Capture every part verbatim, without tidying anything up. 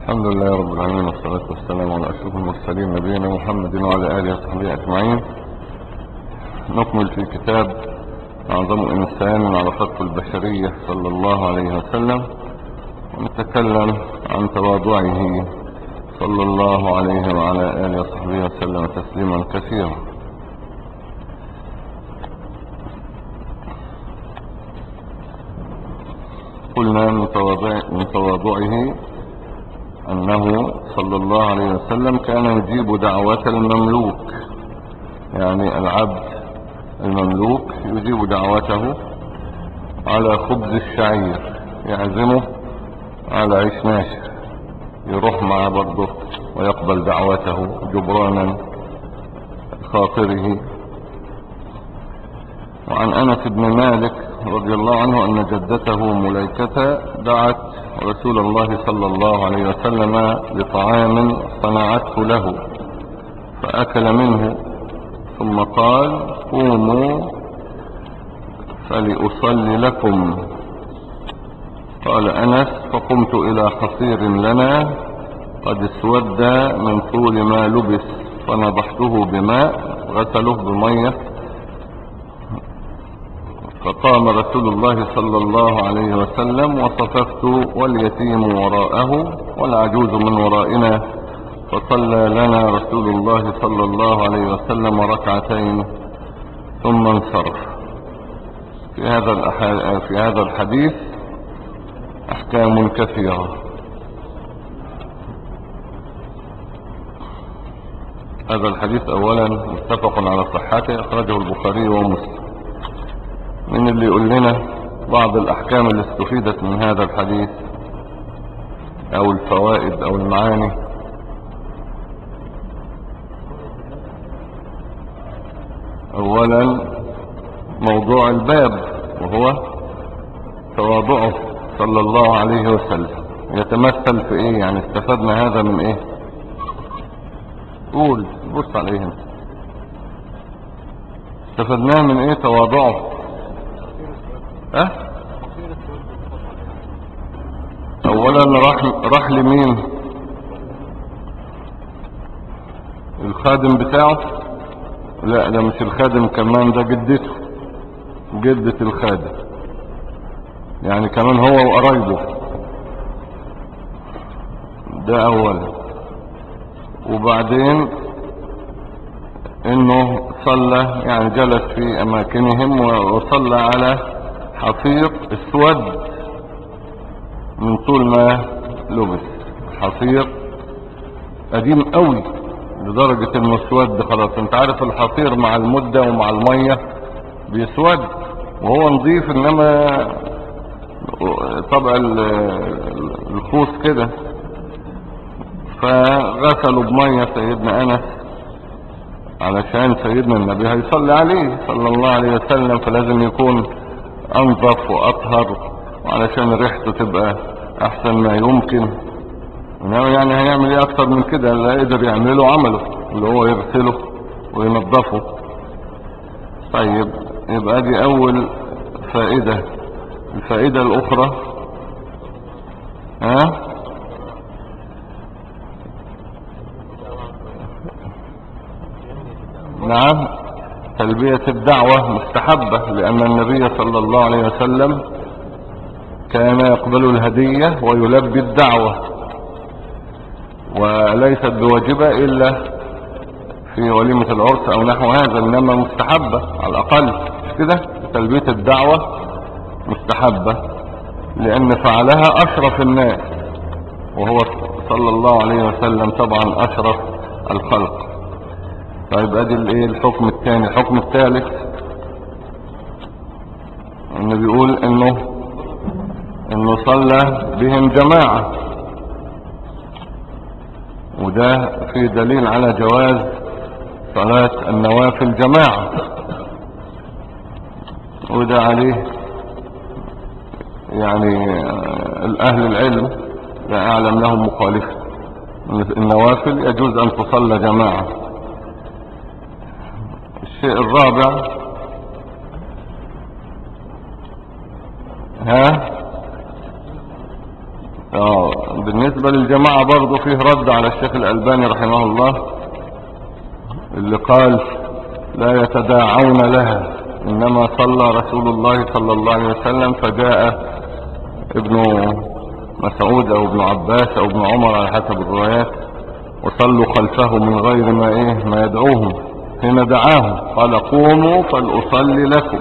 الحمد لله رب العالمين، والصلاة والسلام على أشرف المرسلين نبينا محمد وعلى آله وصحبه أجمعين. نكمل في كتاب أعظم إنسان على خط البشرية صلى الله عليه وسلم، ونتكلم عن تواضعه صلى الله عليه وعلى آله وصحبه وسلم تسليما كثيرا. قلنا من تواضعه أنه صلى الله عليه وسلم كان يجيب دعوة المملوك، يعني العبد المملوك يجيب دعوته على خبز الشعير، يعزمه على عيش ناشف، يروح معه برضه ويقبل دعوته جبرانا خاطره. وعن أنس بن مالك رضي الله عنه أن جدته مليكة دعت رسول الله صلى الله عليه وسلم لطعام صنعته له فأكل منه، ثم قال: قوموا فلأصلي لكم. قال أنس: فقمت إلى حصير لنا قد اسود من طول ما لبس، فنضحته بماء، غسله بمية، فقام رسول الله صلى الله عليه وسلم وصففت واليتيم وراءه والعجوز من ورائنا، فصلى لنا رسول الله صلى الله عليه وسلم ركعتين ثم انصرف. في هذا في هذا الحديث أحكام كثيرة. هذا الحديث أولا متفق على صحته، أخرجه البخاري ومسلم. من اللي يقول لنا بعض الأحكام اللي استفيدت من هذا الحديث أو الفوائد أو المعاني؟ أولا موضوع الباب، وهو تواضعه صلى الله عليه وسلم، يتمثل في ايه؟ يعني استفدنا هذا من ايه؟ قول، بص عليه. استفدناه من ايه تواضعه؟ اه اولا راح راح لمين؟ الخادم بتاعه؟ لا، ده مش الخادم، كمان ده جدته، جدة الخادم، يعني كمان هو وقرايبه. ده اولا. وبعدين انه صلى، يعني جلس في اماكنهم وصلى على حصير اسود من طول ما لبس، حصير قديم قوي لدرجة انه اسود خلاص. انت عارف الحصير مع المدة ومع المية بيسود، وهو نظيف، انما طبع الخوص كده. فغسلوا بمية سيدنا انس علشان سيدنا النبي هيصلي عليه صلى الله عليه وسلم، فلازم يكون انظف واطهر، وعلشان ريحته تبقى احسن ما يمكن. يعني هيعمل ايه اكتر من كده؟ اللي يقدر يعمله عمله، اللي هو يغسله وينظفه. طيب، يبقى دي اول فائدة. الفائدة الاخرى، ها نعم، تلبية الدعوة مستحبة، لأن النبي صلى الله عليه وسلم كان يقبل الهدية ويلبي الدعوة، وليست بواجبة إلا في وليمة العرس أو نحو هذا، إنما مستحبة على الأقل، مش كده؟ تلبية الدعوة مستحبة، لأن فعلها أشرف الناس، وهو صلى الله عليه وسلم طبعا أشرف الخلق. طيب، ادي الايه الحكم الثاني. الحكم الثالث انه بيقول انه انه صلى بهم جماعة، وده في دليل على جواز صلاة النوافل جماعة، وده عليه يعني الاهل العلم لا اعلم لهم مخالفة. النوافل يجوز ان تصلى جماعة. الشيء الرابع، ها اه بالنسبة للجماعة برضو فيه رد على الشيخ الألباني رحمه الله اللي قال لا يتداعون لها، إنما صلى رسول الله صلى الله عليه وسلم فجاء ابن مسعود أو ابن عباس أو ابن عمر على حسب الروايات وصلوا خلفه من غير ما إيه ما يدعوهم، هنا دعاهم قال قوموا فلأصلي لكم،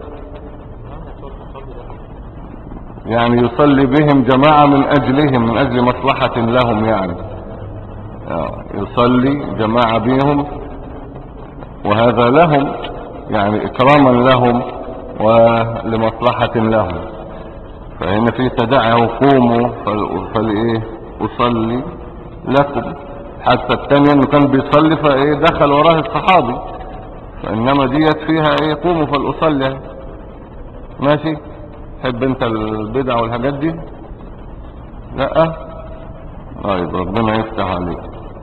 يعني يصلي بهم جماعة من أجلهم، من أجل مصلحة لهم، يعني يصلي جماعة بهم وهذا لهم يعني إكراما لهم ولمصلحة لهم. فهنا في تدعوا قوموا فلإيه أصلي لكم. حتى الثانية انه كان بيصلي فايه دخل وراه الصحابي، فانما ديت فيها ايه قوموا فلأصلي. ماشي. حب انت البدع والحاجات دي؟ لا. طيب ربنا يفتح عليك.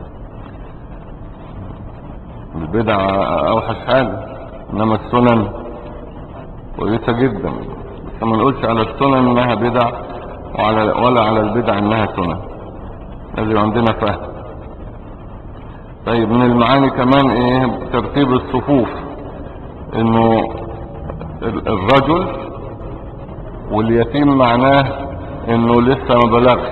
البدع اوحش حاجة، انما السنن كويسة جدا، بس ما نقولش على السنن انها بدع وعلى ولا على البدع انها سنن، لازم عندنا فهم. طيب من المعاني كمان ايه ترتيب الصفوف، انه الرجل واليتيم معناه انه لسه ما بلغش،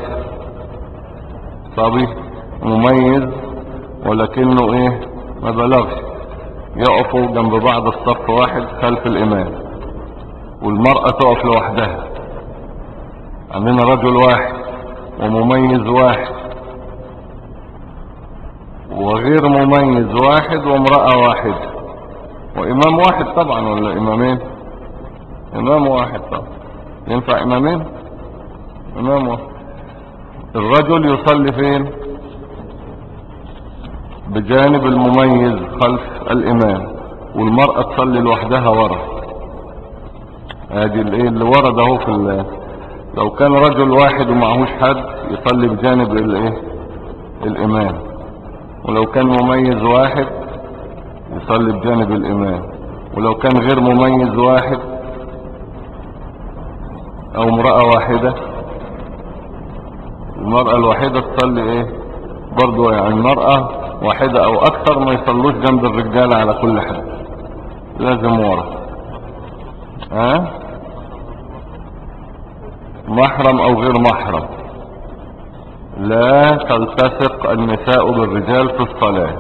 صبي مميز ولكنه ايه ما بلغش، يقفوا جنب بعض الصف واحد خلف الامام، والمرأة تقف لوحدها. عندنا رجل واحد ومميز واحد وغير مميز واحد وامرأة واحدة وامام واحد طبعا، ولا امامين؟ امام واحد طبعا. ينفع امامين؟ امام واحد. الرجل يصلي فين؟ بجانب المميز خلف الامام، والمرأة تصلي لوحدها ورا. ادي الايه اللي ورد اهو في. لو كان رجل واحد ومعهوش حد يصلي بجانب الايه الامام، ولو كان مميز واحد يصلي بجانب الامام، ولو كان غير مميز واحد او امرأة واحدة المرأة الواحدة تصلي ايه برضو، يعني المرأة واحدة او اكثر ما يصلوش جنب الرجال على كل حد، لازم ورا. ها أه؟ محرم او غير محرم، لا تلتصق النساء بالرجال في الصلاة،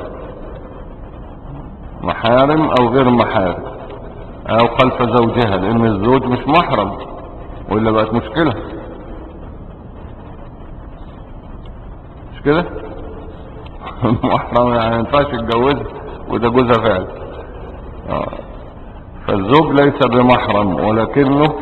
محارم او غير محارم او خلف زوجها، لان الزوج مش محرم وإلا بقت مشكلة. مش كده؟ محرم يعني ما ينفعش يتجوزها وده جوزها فعلا. آه. فالزوج ليس بمحرم ولكنه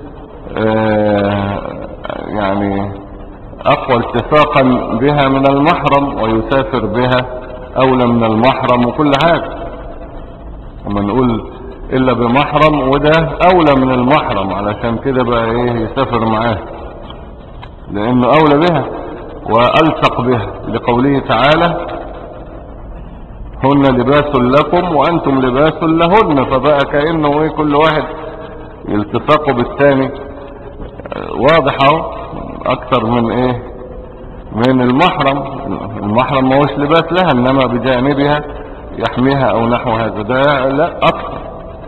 آه يعني اقوى التصاقا بها من المحرم، ويسافر بها اولى من المحرم وكل حاجة. وما نقول الا بمحرم وده اولى من المحرم، علشان كده بقى ايه يسافر معاه لانه اولى بها والصق بها، لقوله تعالى هن لباس لكم وانتم لباس لهن. فبقى كأنه ايه كل واحد يلتصقوا بالثاني واضحة اكتر من ايه من المحرم. المحرم ما هوش لباس لها، انما بجانبها يحميها او نحو هذا، ده لا اكثر.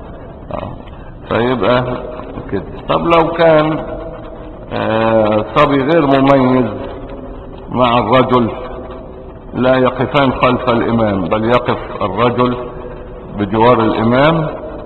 فيبقى كده. طب لو كان آه صبي غير مميز مع الرجل لا يقفان خلف الامام، بل يقف الرجل بجوار الامام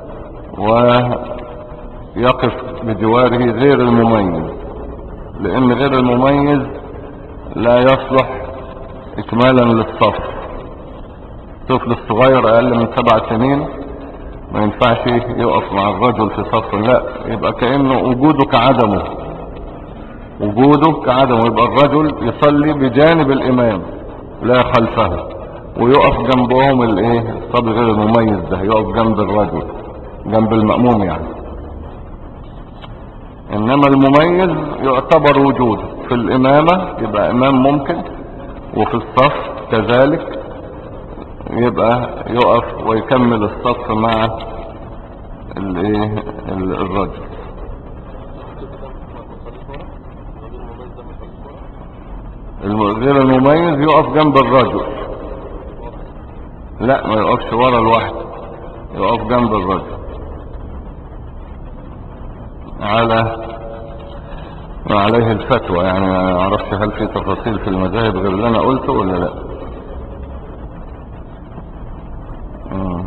ويقف بجواره غير المميز، لان غير المميز لا يصلح اكمالا للصف. الطفل الصغير اقل من سبع سنين ما ينفعش يقف مع الرجل في صف، لا يبقى كأنه وجوده كعدمه، وجوده كعدمه. يبقى الرجل يصلي بجانب الامام لا خلفه، ويقف جنبهم الايه الصبي غير المميز ده يقف جنب الرجل جنب المأموم يعني. انما المميز يعتبر وجوده في الامامة يبقى امام ممكن، وفي الصف كذلك يبقى يقف ويكمل الصف مع الايه الرجل. غير المميز يقف جنب الرجل، لا ما يقفش ورا لوحده، يقف جنب الرجل على ما عليه الفتوى. يعني ما اعرفش هل في تفاصيل في المذاهب غير اللي انا قلته ولا لا. مم.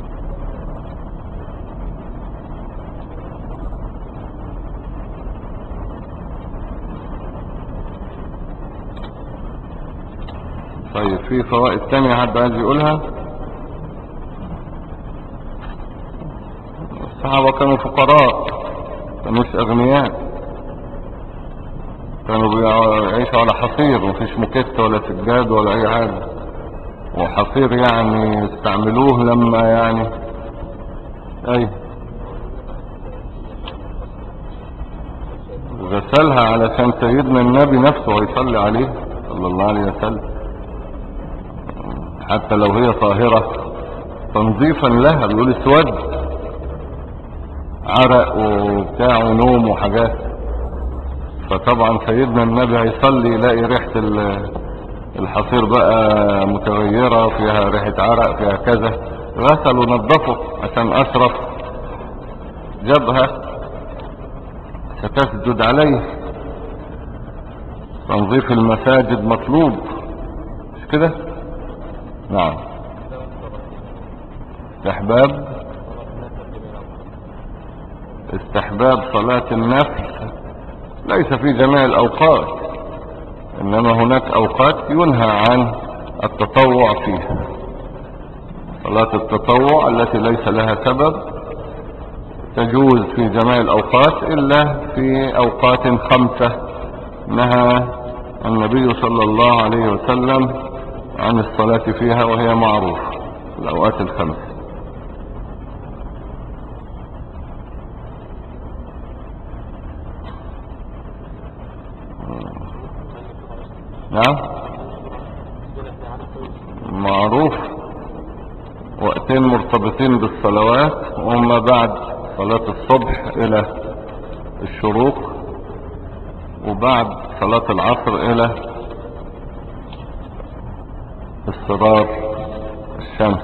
طيب في فوائد تانية حد عايز يقولها؟ الصحابة كانوا فقراء، كانوش اغنياء، كانوا بيعيشوا على حصير، مفيش مكت ولا سجاد ولا اي حاجة، وحصير يعني يستعملوه لما يعني اي غسلها علشان سيدنا النبي نفسه هيصلي عليه صلى الله عليه وسلم، حتى لو هي طاهرة تنظيفا لها. بيقول اسود عرق وبتاع ونوم وحاجات، فطبعا سيدنا النبي هيصلي يلاقي ريحة الحصير بقى متغيرة، فيها ريحة عرق فيها كذا، غسل ونظفه عشان اشرف جبهة ستسجد عليه. تنظيف المساجد مطلوب، مش كده؟ نعم. استحباب استحباب صلاة النفل ليس في جميع الاوقات، انما هناك اوقات ينهى عن التطوع فيها. صلاة التطوع التي ليس لها سبب تجوز في جميع الاوقات الا في اوقات خمسة نهى النبي صلى الله عليه وسلم عن الصلاة فيها، وهي معروفة الاوقات الخمس. نعم معروف، وقتين مرتبطين بالصلوات، وهم بعد صلاة الصبح الى الشروق، وبعد صلاة العصر الى اصفرار الشمس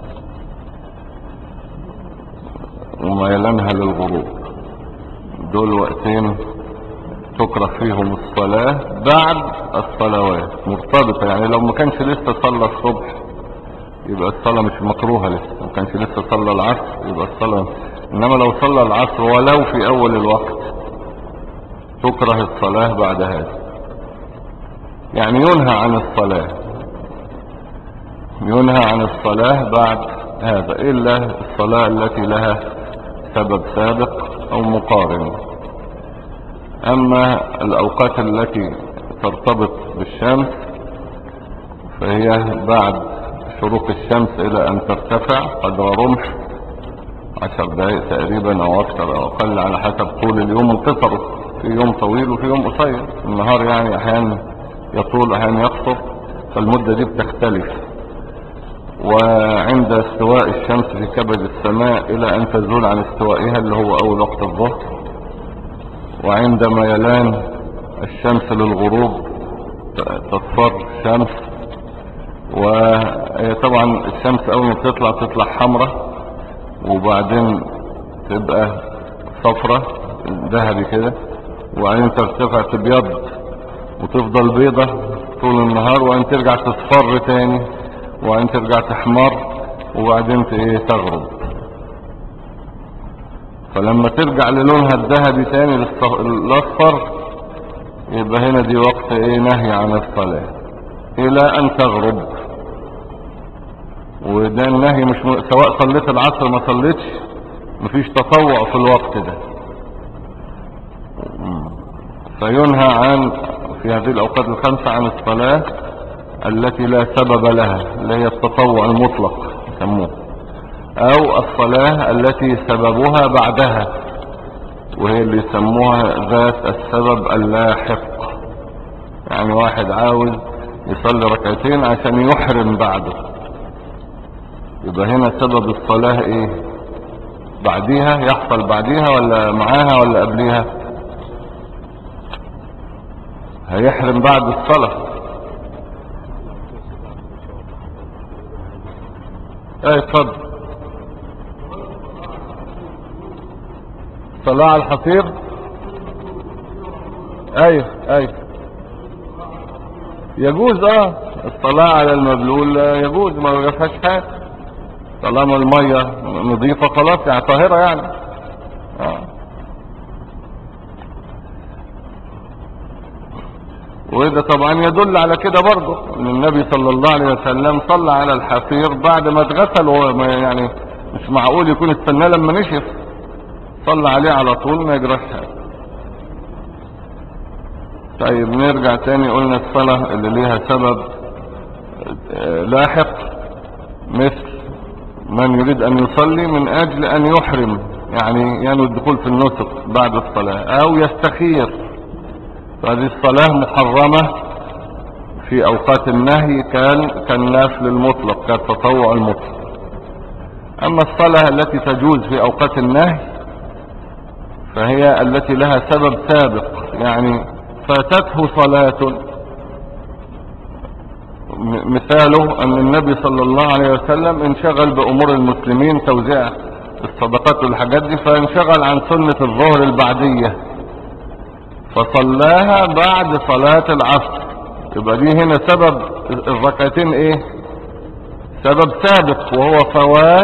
وميلانها للغروب. دول وقتين تكره فيهم الصلاة بعد الصلوات مرتبطة، يعني لو ما كانش لسه صلى الصبح يبقى الصلاة مش مكروهة، لسه ما كانش لسه صلى العصر يبقى الصلاة، انما لو صلى العصر ولو في اول الوقت تكره الصلاة بعد هذا. يعني ينهى عن الصلاة ينهى عن الصلاة بعد هذا الا الصلاة التي لها سبب سابق او مقارن. اما الاوقات التي ترتبط بالشمس فهي بعد شروق الشمس الى ان ترتفع قدر رمح، عشر دقائق تقريبا او اكثر او اقل على حسب طول اليوم وقصره، في يوم طويل وفي يوم قصير. النهار يعني احيانا يطول احيانا يقصر، فالمدة دي بتختلف. وعند استواء الشمس في كبد السماء الى ان تزول عن استوائها اللي هو اول وقت الظهر، وعند ميلان الشمس للغروب تصفر الشمس. وطبعا الشمس اول ما بتطلع تطلع حمراء وبعدين تبقى صفرة ذهبي كده، وبعدين ترتفع تبيض وتفضل بيضة طول النهار، وبعدين ترجع تصفر تاني، وبعدين ترجع تحمر، وبعدين تغرب. فلما ترجع للونها الذهبي تاني للاصفر يبقى هنا دي وقت ايه نهي عن الصلاة الى ان تغرب. وده النهي مش م... سواء صليت العصر ما صليتش، مفيش تطوع في الوقت ده. فينهى عن في هذه الاوقات الخمسة عن الصلاة التي لا سبب لها، اللي هي التطوع المطلق يسموه، او الصلاة التي سببها بعدها، وهي اللي يسموها ذات السبب اللاحق. يعني واحد عاوز يصلي ركعتين عشان يحرم بعده، يبقى هنا سبب الصلاة ايه؟ بعديها، يحصل بعديها ولا معاها ولا قبليها؟ هيحرم بعد الصلاة. ايه اتفضل. صلاة على الحصير. ايوه ايوه يجوز. اه الصلاة على المبلول يجوز، ما فيهاش حاجة طالما المية نظيفة خلاص، يعني طاهرة يعني. اه وده طبعا يدل على كده برضه ان النبي صلى الله عليه وسلم صلى على الحصير بعد ما اتغسل، وهو يعني مش معقول يكون استناه لما نشف، صلى عليه على طول ما يجراش حاجة. طيب نرجع تاني، قلنا الصلاة اللي ليها سبب لاحق، مثل من يريد ان يصلي من اجل ان يحرم، يعني ينوي الدخول في النسك بعد الصلاة، او يستخير، فهذه الصلاة محرمة في اوقات النهي، كان كالنافل المطلق، كالتطوع المطلق. اما الصلاة التي تجوز في اوقات النهي فهي التي لها سبب سابق، يعني فاتته صلاة، مثاله ان النبي صلى الله عليه وسلم انشغل بامور المسلمين، توزيع الصدقات والحاجات دي، فانشغل عن سنة الظهر البعدية فصلاها بعد صلاة العصر، يبقى دي هنا سبب الركعتين ايه؟ سبب سابق، وهو فوات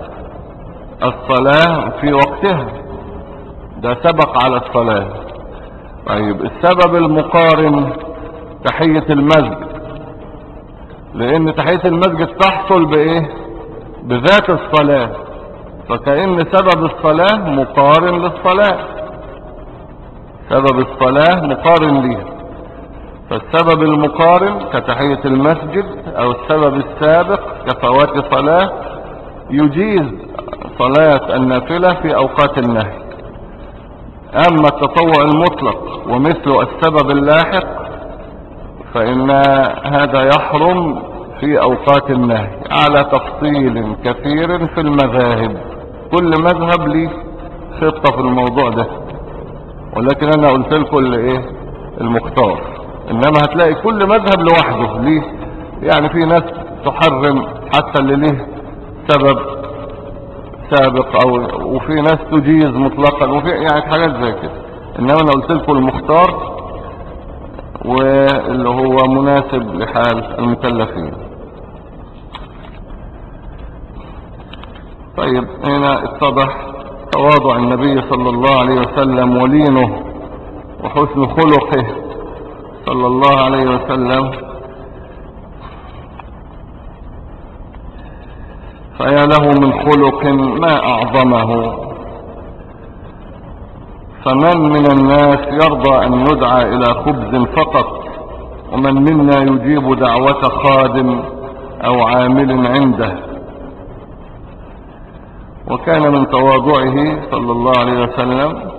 الصلاة في وقتها، ده سبق على الصلاة. طيب السبب المقارن تحية المسجد، لان تحية المسجد تحصل بايه؟ بذات الصلاة، فكأن سبب الصلاة مقارن للصلاة، سبب الصلاة مقارن ليها، فالسبب المقارن كتحية المسجد، او السبب السابق كفوات صلاة يجيز صلاة النافلة في اوقات النهي. اما التطوع المطلق ومثل السبب اللاحق فان هذا يحرم في اوقات النهي على تفصيل كثير في المذاهب، كل مذهب ليه خطة في الموضوع ده، ولكن انا قلت لكم الايه المختار، انما هتلاقي كل مذهب لوحده ليه، يعني في ناس تحرم حتى اللي ليه سبب سابق، او وفي ناس تجيز مطلقا، وفي يعني حاجات زي كده، انما انا قلت لكم المختار واللي هو مناسب لحال المكلفين. طيب هنا اتضح تواضع النبي صلى الله عليه وسلم ولينه وحسن خلقه صلى الله عليه وسلم، فيا له من خلق ما أعظمه. فمن من الناس يرضى أن يدعى إلى خبز فقط، ومن منا يجيب دعوة خادم أو عامل عنده. وكان من تواضعه صلى الله عليه وسلم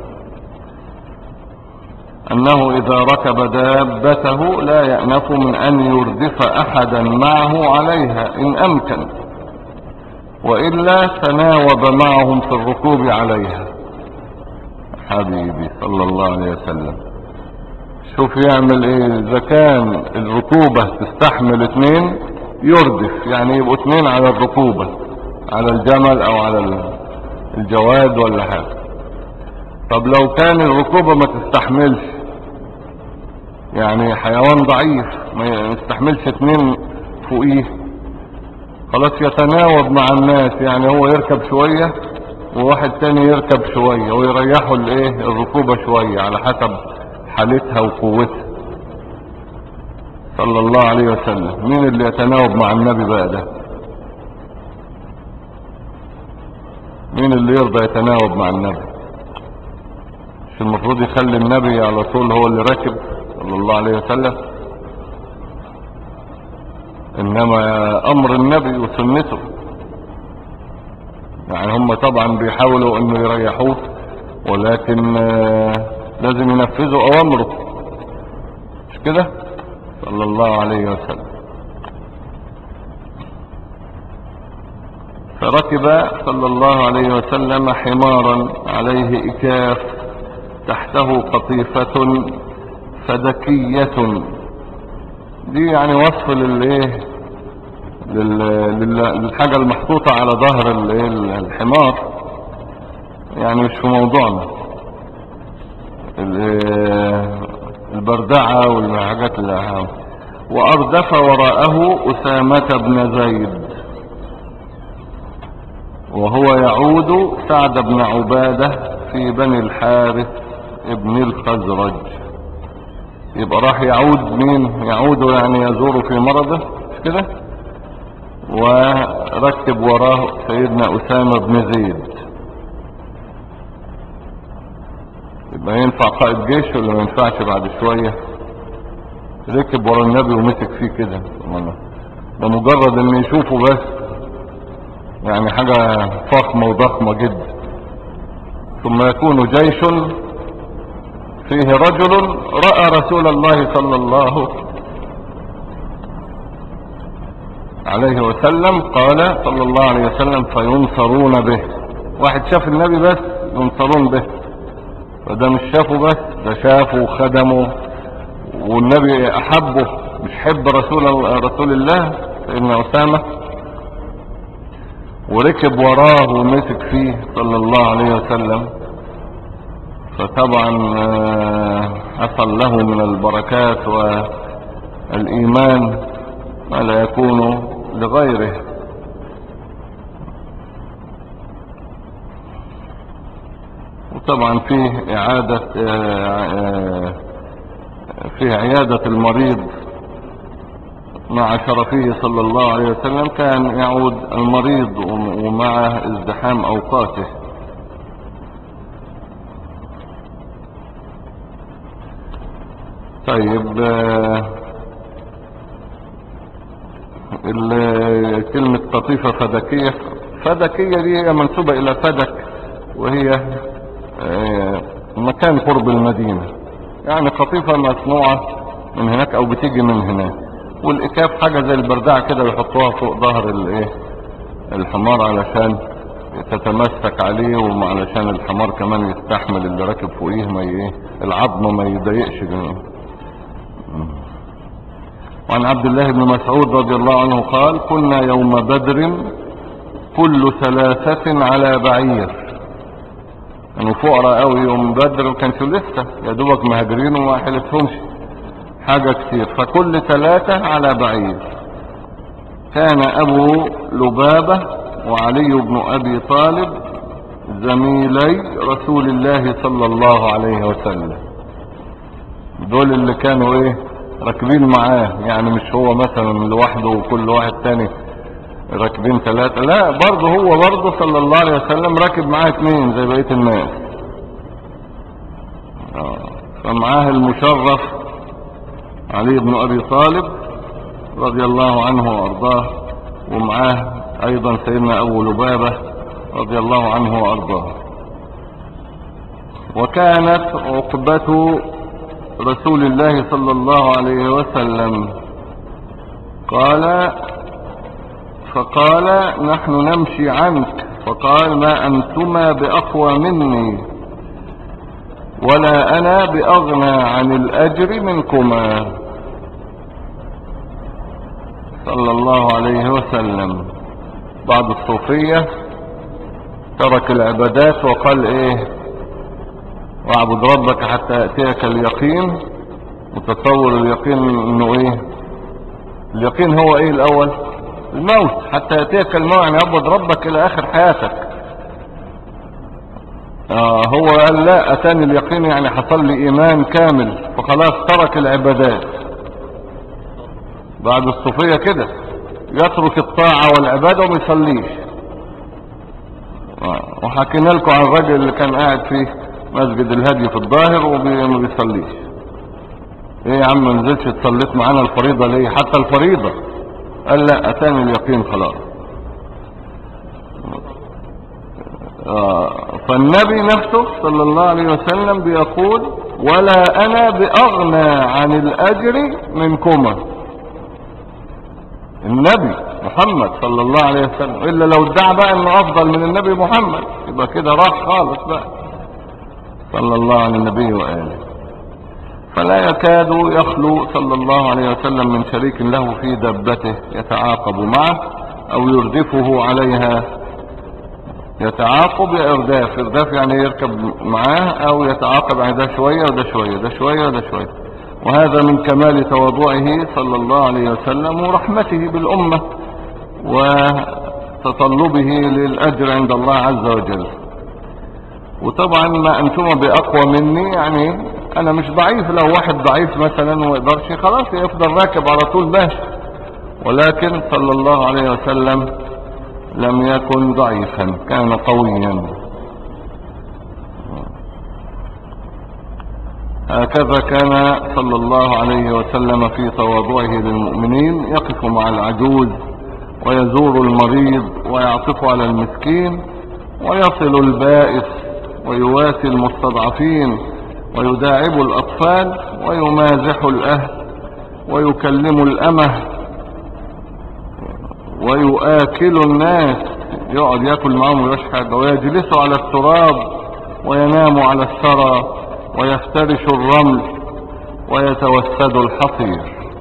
أنه إذا ركب دابته لا يأنف من أن يردف أحدا معه عليها إن أمكن، وإلا تناوب معهم في الركوب عليها. حبيبي صلى الله عليه وسلم شوف يعمل ايه، اذا كان الركوبة تستحمل اتنين يردف، يعني يبقوا اتنين على الركوبة، على الجمل او على الجواد ولا حاجة. طب لو كان الركوبة ما تستحملش، يعني حيوان ضعيف ما يستحملش اتنين فوقيه، خلاص يتناوب مع الناس، يعني هو يركب شوية وواحد تاني يركب شوية ويريحوا الايه الركوبة شوية على حسب حالتها وقوتها صلى الله عليه وسلم. مين اللي يتناوب مع النبي بقى ده؟ مين اللي يرضى يتناوب مع النبي؟ مش المفروض يخلي النبي على طول هو اللي راكب صلى الله عليه وسلم؟ انما امر النبي وسنته، يعني هم طبعا بيحاولوا انه يريحوه، ولكن لازم ينفذوا اوامره، مش كده صلى الله عليه وسلم. فركب صلى الله عليه وسلم حمارا عليه اكاف تحته قطيفة، فدكية، دي يعني وصف للايه للحاجة المحطوطة على ظهر الحمار، يعني مش في موضوعنا البردعة والحاجات اللي. وأردف وراءه أسامة بن زيد وهو يعود سعد بن عبادة في بني الحارث ابن الخزرج. يبقى راح يعود مين؟ يعود يعني يزور في مرضه مش كده، وركب وراه سيدنا أسامة بن زيد. يبقى ينفع قائد جيش ولا ما ينفعش؟ بعد شوية ركب ورا النبي ومسك فيه كده، ده مجرد ان يشوفه بس يعني حاجة فخمة وضخمة جدا. ثم يكون جيش فيه رجل رأى رسول الله صلى الله عليه وسلم، قال صلى الله عليه وسلم فينصرون به. واحد شاف النبي بس ينصرون به، فده مش شافه بس، ده شافه وخدمه، والنبي احبه، مش حب رسول رسول الله سيدنا أسامة، وركب وراه ومسك فيه صلى الله عليه وسلم. فطبعا حصل له من البركات والإيمان ما لا يكون لغيره. وطبعا فيه إعادة فيه عيادة المريض مع شرفه صلى الله عليه وسلم، كان يعود المريض ومع ازدحام أوقاته. طيب كلمة قطيفة فدكية، فدكية دي هي منسوبة إلى فدك، وهي مكان قرب المدينة، يعني قطيفة مصنوعة من هناك أو بتيجي من هناك. والإكاف حاجة زي البردعة كده بيحطوها فوق ظهر الايه الحمار علشان تتمسك عليه، وعلشان الحمار كمان يستحمل اللي راكب فوقيه، ما ايه العظم ما يضايقش جنيه. وعن عبد الله بن مسعود رضي الله عنه قال كنا يوم بدر كل ثلاثة على بعير. كانوا فقراء قوي يوم بدر، ما كانش لسه يا دوبك مهاجرين وما حلفهمش حاجة كتير، فكل ثلاثة على بعير. كان أبو لبابة وعلي بن أبي طالب زميلي رسول الله صلى الله عليه وسلم، دول اللي كانوا ايه راكبين معاه، يعني مش هو مثلا لوحده وكل واحد تاني راكبين ثلاثة، لا برضه هو برضه صلى الله عليه وسلم راكب معاه اثنين زي بقية الناس. فمعاه المشرف علي بن أبي طالب رضي الله عنه وأرضاه، ومعاه أيضا سيدنا أبو لبابة رضي الله عنه وأرضاه. وكانت عقبة رسول الله صلى الله عليه وسلم قال فقال نحن نمشي عنك، فقال ما أنتما بأقوى مني ولا أنا بأغنى عن الأجر منكما صلى الله عليه وسلم. بعد الصوفية ترك العبادات وقال ايه واعبد ربك حتى يأتيك اليقين. وتصور اليقين انه ايه؟ اليقين هو ايه الاول؟ الموت. حتى يأتيك الموت يعني اعبد ربك الى اخر حياتك. آه هو قال لا اتاني اليقين يعني حصل لي ايمان كامل، فخلاص ترك العبادات. بعد الصوفية كده يترك الطاعة والعبادة وما يصليش. آه وحكينا لكم عن الرجل اللي كان قاعد في مسجد الهدي في الظاهر وما بيصليش. ايه يا عم ما نزلش تصليت معانا الفريضة ليه؟ حتى الفريضة قال لا اتاني اليقين خلاص. آه فالنبي نفسه صلى الله عليه وسلم بيقول ولا انا باغنى عن الاجر منكما. النبي محمد صلى الله عليه وسلم، الا لو ادعى بقى انه افضل من النبي محمد يبقى كده راح خالص بقى صلى الله على النبي وآله. فلا يكاد يخلو صلى الله عليه وسلم من شريك له في دابته يتعاقب معه أو يردفه عليها. يتعاقب يا إرداف، إرداف يعني يركب معاه أو يتعاقب، يعني ده شوية وده شوية، ده شوية وده شوية. وهذا من كمال تواضعه صلى الله عليه وسلم ورحمته بالأمة وتطلبه للأجر عند الله عز وجل. وطبعا ما أنتم بأقوى مني، يعني أنا مش ضعيف، لو واحد ضعيف مثلا وما يقدرش خلاص يفضل راكب على طول ماشي، ولكن صلى الله عليه وسلم لم يكن ضعيفا، كان قويا. هكذا كان صلى الله عليه وسلم في تواضعه للمؤمنين، يقف مع العجوز ويزور المريض ويعطف على المسكين ويصل البائس ويواسي المستضعفين ويداعب الأطفال ويمازح الأهل ويكلم الأمة ويؤكل الناس، يقعد يأكل معهم ويشحد، ويجلس على التراب وينام على الثرى ويفترش الرمل ويتوسد الحصير.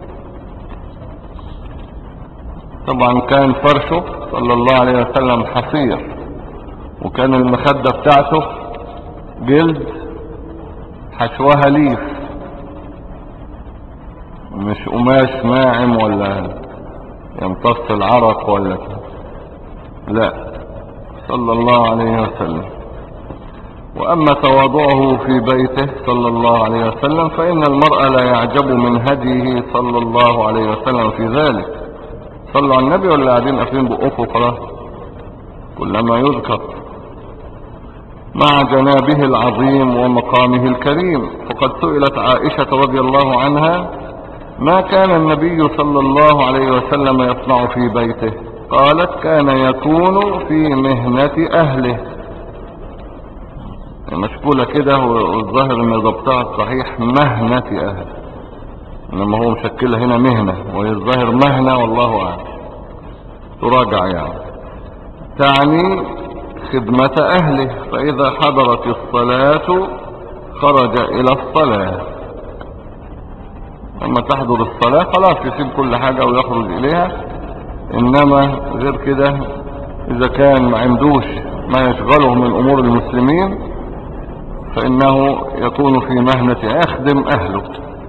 طبعا كان فرشه صلى الله عليه وسلم حصير، وكان المخدة بتاعته جلد حشوها ليف، مش قماش ناعم ولا يمتص العرق ولا، لا، صلى الله عليه وسلم. وأما تواضعه في بيته صلى الله عليه وسلم فإن المرء لا يعجب من هديه صلى الله عليه وسلم في ذلك. صلوا على النبي ولا قاعدين قافلين بقكم خلاص؟ كلما يذكر مع جنابه العظيم ومقامه الكريم. فقد سئلت عائشة رضي الله عنها: ما كان النبي صلى الله عليه وسلم يصنع في بيته؟ قالت: كان يكون في مهنة أهله. مشكولة كده، والظاهر ان ضبطها الصحيح مهنة أهله، انما هو مشكلة هنا مهنة، وهي الظاهر مهنة، والله أعلم، تراجع يعني. تعني خدمة أهله، فإذا حضرت الصلاة خرج إلى الصلاة. لما تحضر الصلاة خلاص يسيب كل حاجة ويخرج إليها، إنما غير كده إذا كان ما عندوش ما يشغله من أمور المسلمين فإنه يكون في مهنة يخدم أهله.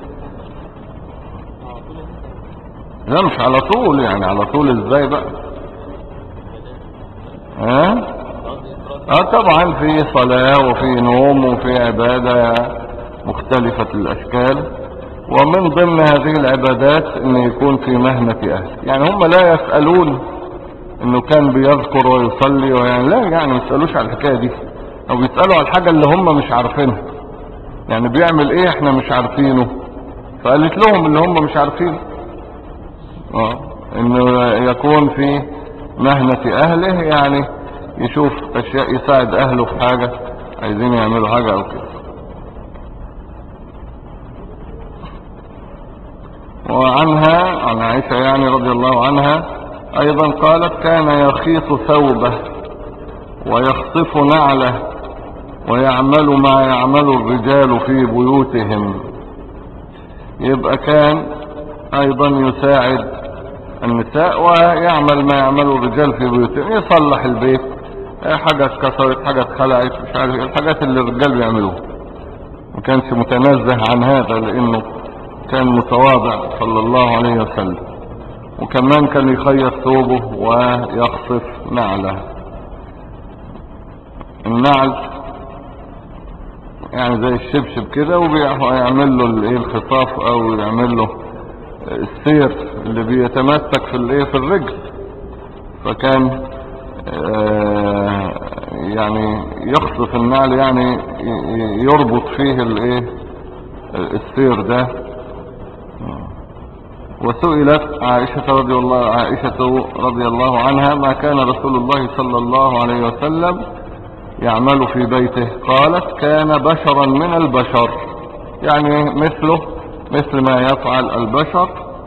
لا مش على طول، يعني على طول ازاي بقى؟ ها؟ اه طبعا في صلاة وفي نوم وفي عبادة مختلفة الأشكال، ومن ضمن هذه العبادات ان يكون في مهنة أهل. يعني هم لا يسألون انه كان بيذكر ويصلي ويعني لا، يعني ما يسألوش على الحكاية دي، او بيسألوا على الحاجة اللي هم مش عارفينها. يعني بيعمل ايه احنا مش عارفينه، فقالت لهم اللي هم مش عارفينه، اه انه يكون في مهنة اهله، يعني يشوف اشياء يساعد اهله في حاجة عايزين يعملوا حاجة او كده. وعنها عن عائشة يعني رضي الله عنها ايضا قالت: كان يخيط ثوبه ويخطف نعله ويعمل ما يعمل الرجال في بيوتهم. يبقى كان ايضا يساعد النساء ويعمل ما يعمل الرجال في بيوتهم، يصلح البيت، حاجة اتكسرت، حاجة اتخلعت، مش عارف الحاجات اللي الرجال بيعملوها. ما كانش متنزه عن هذا لانه كان متواضع صلى الله عليه وسلم. وكمان كان يخيط ثوبه ويخصف نعله. النعل يعني زي الشبشب كده، ويعمل له الايه الخطاف او يعمل له السير اللي بيتمسك في الايه في الرجل. فكان آه يعني يخصف النعل، يعني يربط فيه الايه السير ده. وسئلت عائشة رضي الله عائشة رضي الله عنها: ما كان رسول الله صلى الله عليه وسلم يعمل في بيته؟ قالت: كان بشرا من البشر، يعني مثله مثل ما يفعل البشر،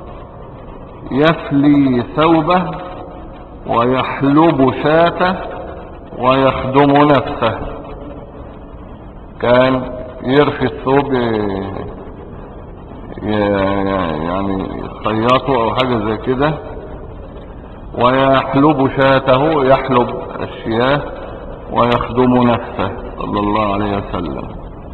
يفلي ثوبه ويحلب شاته ويخدم نفسه. كان يرخي الثوب يعني خياطه او حاجة زي كده، ويحلب شاته، يحلب الشياه ويخدم نفسه صلى الله عليه وسلم.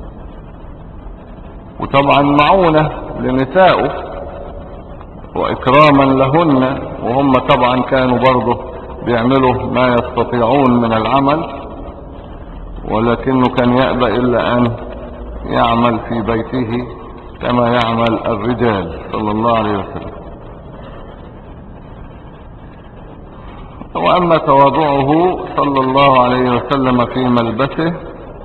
وطبعا معونة لنسائه واكراما لهن، وهم طبعا كانوا برضه بيعملوا ما يستطيعون من العمل، ولكنه كان يأبى الا ان يعمل في بيته كما يعمل الرجال صلى الله عليه وسلم. وأما تواضعه صلى الله عليه وسلم في ملبسه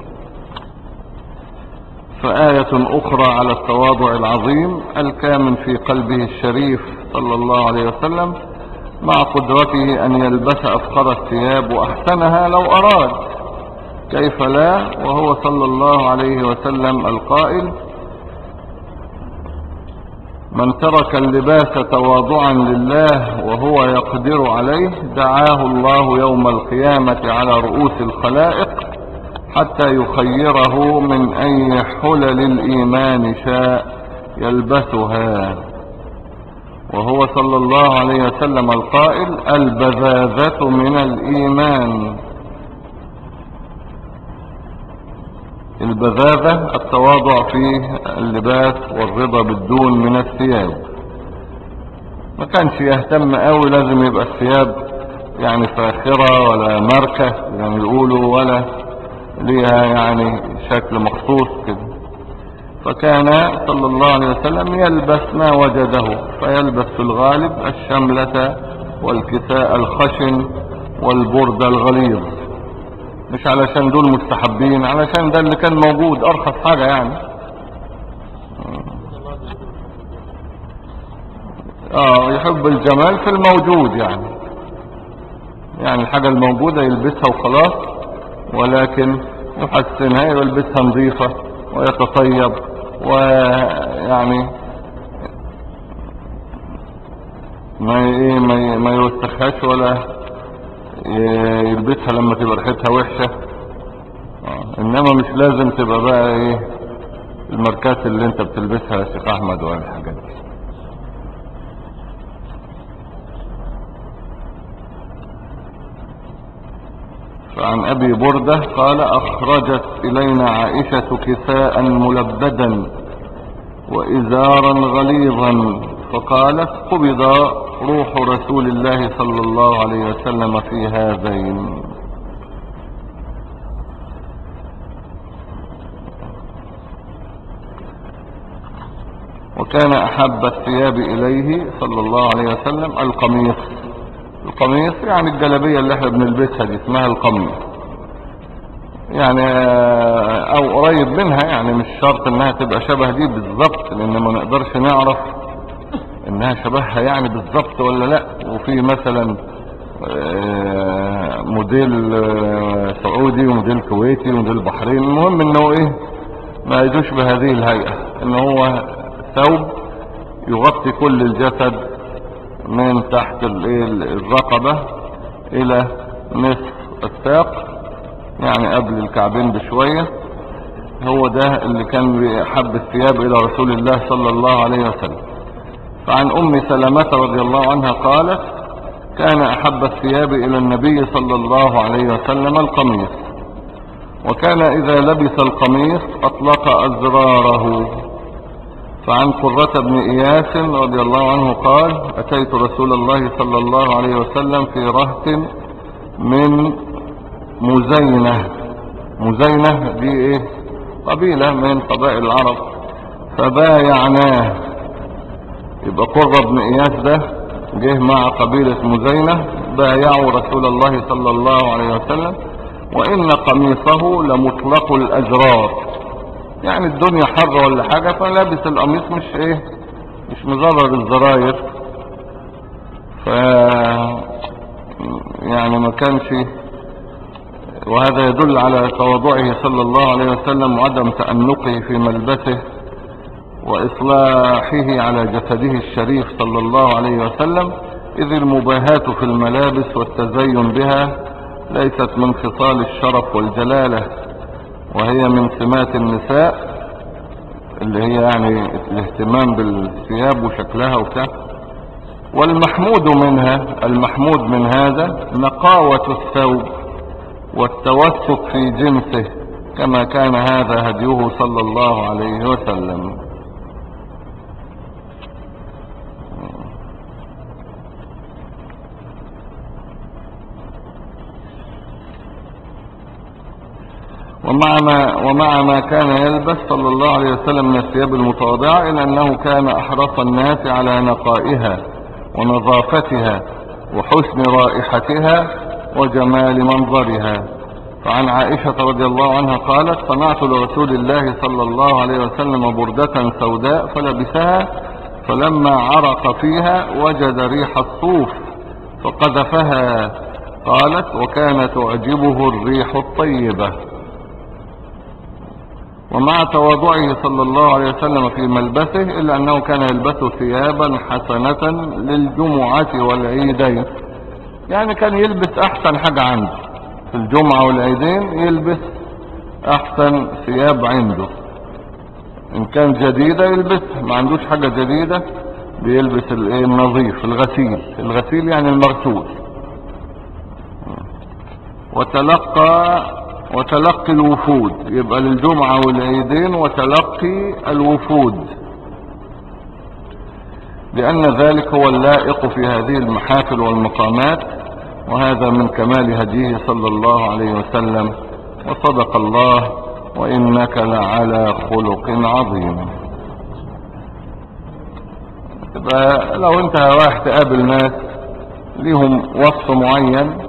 فآية أخرى على التواضع العظيم الكامن في قلبه الشريف صلى الله عليه وسلم، مع قدرته أن يلبس أفخر الثياب وأحسنها لو أراد، كيف لا، وهو صلى الله عليه وسلم القائل: من ترك اللباس تواضعا لله وهو يقدر عليه دعاه الله يوم القيامة على رؤوس الخلائق حتى يخيره من أي حلل الإيمان شاء يلبسها. وهو صلى الله عليه وسلم القائل: البذاذة من الإيمان. البذاذة التواضع في اللباس والرضا بالدون من الثياب. ما كانش يهتم قوي لازم يبقى الثياب يعني فاخرة ولا ماركة زي ما يقولوا، ولا ليها يعني شكل مخصوص كده. فكان صلى الله عليه وسلم يلبس ما وجده، فيلبس في الغالب الشملة والكساء الخشن والبرد الغليظ، مش علشان دول مستحبين، علشان ده اللي كان موجود ارخص حاجة يعني. اه يحب الجمال في الموجود يعني، يعني الحاجة الموجودة يلبسها وخلاص، ولكن يحسنها، يلبسها نظيفة ويتطيب، ويعني ما ايه ما, ما يوسخهاش ولا يلبسها لما تبقى ريحتها وحشة. آه. انما مش لازم تبقى بقى ايه الماركات اللي انت بتلبسها يا شيخ احمد ولا الحاجات دي. فعن ابي بردة قال: اخرجت الينا عائشة كساء ملبدا وازارا غليظا، فقالت: قبض روح رسول الله صلى الله عليه وسلم في هذين. وكان احب الثياب اليه صلى الله عليه وسلم القميص. القميص يعني الجلابية اللي احنا بنلبسها دي اسمها القميص يعني، او قريب منها يعني، مش شرط انها تبقى شبه دي بالظبط، لان ما نقدرش نعرف انها شبهها يعني بالظبط ولا لا. وفي مثلا موديل سعودي وموديل كويتي وموديل بحرين، المهم انه ايه ما يدوش بهذه الهيئة، ان هو ثوب يغطي كل الجسد من تحت الرقبة الى نصف الساق، يعني قبل الكعبين بشوية. هو ده اللي كان بيحب الثياب الى رسول الله صلى الله عليه وسلم. فعن ام سلمة رضي الله عنها قالت: كان احب الثياب الى النبي صلى الله عليه وسلم القميص، وكان اذا لبس القميص اطلق ازراره. فعن قرة بن اياس رضي الله عنه قال: اتيت رسول الله صلى الله عليه وسلم في رهط من مزينة. مزينة دي ايه قبيلة من قبائل العرب، فبايعناه. يبقى قرة بن اياس ده جه مع قبيلة مزينة، بايعوا رسول الله صلى الله عليه وسلم، وان قميصه لمطلق الازرار، يعني الدنيا حر ولا حاجة فلابس القميص مش ايه مش مزرر الزراير. ف يعني ما كانش، وهذا يدل على تواضعه صلى الله عليه وسلم وعدم تأنقه في ملبسه وإصلاحه على جسده الشريف صلى الله عليه وسلم، إذ المباهاة في الملابس والتزين بها ليست من خصال الشرف والجلالة، وهي من سمات النساء، اللي هي يعني الاهتمام بالثياب وشكلها وبتاع. والمحمود منها المحمود من هذا نقاوة الثوب والتوسط في جنسه، كما كان هذا هديه صلى الله عليه وسلم. ومع ما, ومع ما كان يلبس صلى الله عليه وسلم من الثياب المتواضعة، إلا أنه كان أحرص الناس على نقائها ونظافتها وحسن رائحتها وجمال منظرها. فعن عائشة رضي الله عنها قالت: صنعت لرسول الله صلى الله عليه وسلم بردة سوداء فلبسها، فلما عرق فيها وجد ريح الصوف فقذفها. قالت: وكان تعجبه الريح الطيبة. ومع تواضعه صلى الله عليه وسلم في ملبسه، إلا أنه كان يلبس ثيابا حسنة للجمعة والعيدين. يعني كان يلبس أحسن حاجة عنده في الجمعة والعيدين، يلبس أحسن ثياب عنده. إن كان جديدة يلبسها، ما عندوش حاجة جديدة بيلبس النظيف الغسيل الغسيل يعني المغسول. وتلقى وتلقي الوفود، يبقى للجمعة والعيدين وتلقي الوفود، لأن ذلك هو اللائق في هذه المحافل والمقامات، وهذا من كمال هديه صلى الله عليه وسلم. وصدق الله: وإنك لعلى خلق عظيم. يبقى لو انت رايح تقابل ناس ليهم وصف معين،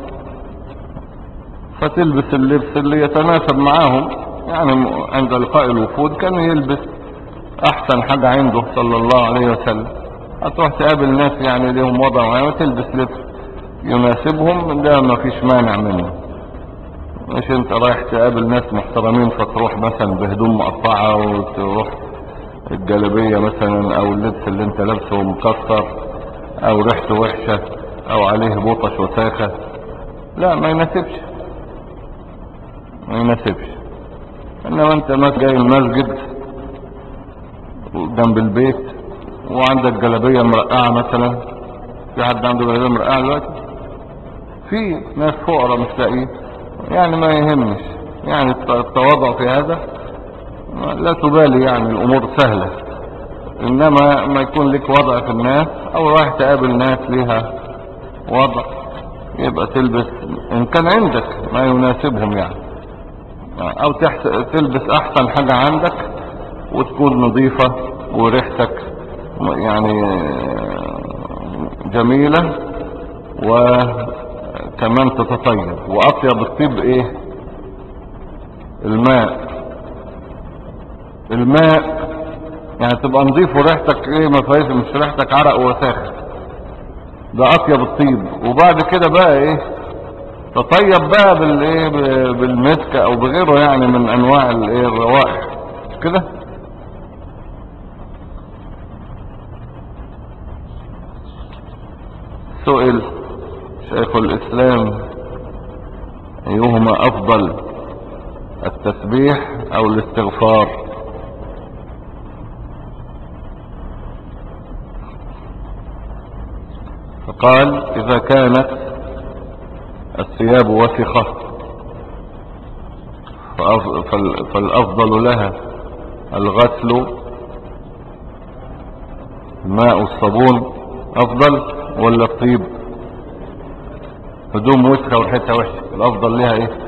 فتلبس اللبس اللي يتناسب معاهم. يعني عند لقاء الوفود كان يلبس احسن حاجة عنده صلى الله عليه وسلم. هتروح تقابل ناس يعني ليهم وضع معين وتلبس لبس يناسبهم، ده ما فيش مانع منه. مش انت رايح تقابل ناس محترمين فتروح مثلا بهدوم مقطعة، وتروح الجلابية مثلا او اللبس اللي انت لابسه مكسر او ريحته وحشة او عليه بوطش وساخة. لا، ما يناسبش ما يناسبش انما انت ما جاي المسجد جنب البيت وعندك جلابية مرقعة مثلا. في حد عنده جلابية مرقعة دلوقتي؟ في ناس فقراء مش لاقيين، يعني ما يهمش. يعني التواضع في هذا لا تبالي، يعني الامور سهلة. انما ما يكون لك وضع في الناس او رايح تقابل ناس ليها وضع، يبقى تلبس ان كان عندك ما يناسبهم يعني، او تلبس احسن حاجة عندك وتكون نظيفة وريحتك يعني جميلة، وكمان تتطيب. واطيب الطيب ايه؟ الماء الماء يعني تبقى نظيف وريحتك ايه، ما فيهاش، مش ريحتك عرق وساخ. ده اطيب الطيب. وبعد كده بقى ايه؟ تطيب بقى بالايه، بالمسك او بغيره يعني من انواع الايه الروائح. مش كده؟ سئل شيخ الاسلام: ايهما افضل، التسبيح او الاستغفار؟ فقال: اذا كانت الثياب وسخة فالافضل لها الغسل، الماء والصابون افضل، ولا الطيب؟ هدوم وسخة وريحتها وحشة، الافضل لها ايه؟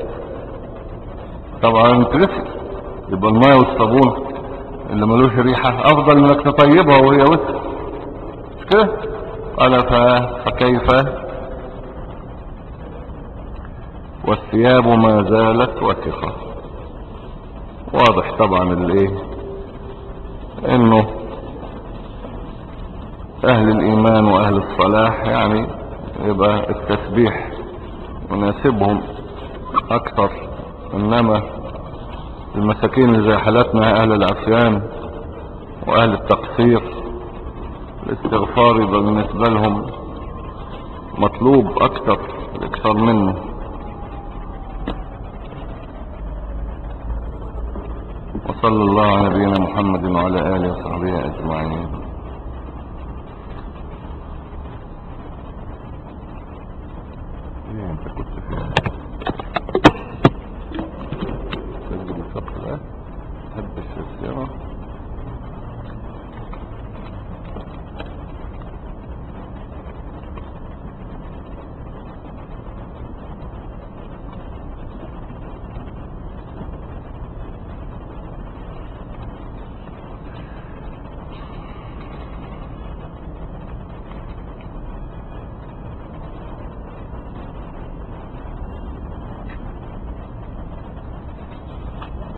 طبعا تغسل، يبقى الماء والصابون اللي ملوش ريحة افضل انك تطيبها وهي وسخة. مش كده؟ قال: فكيف والثياب ما زالت وسخة؟ واضح طبعا الايه، انه اهل الايمان واهل الصلاح يعني يبقى التسبيح يناسبهم اكتر. انما المساكين اللي زي حالاتنا اهل العصيان واهل التقصير، الاستغفار يبقى بالنسبة لهم مطلوب اكتر اكثر منه. صلى الله على نبينا محمد وعلى آله وصحبه أجمعين. ايه انت كنت فين؟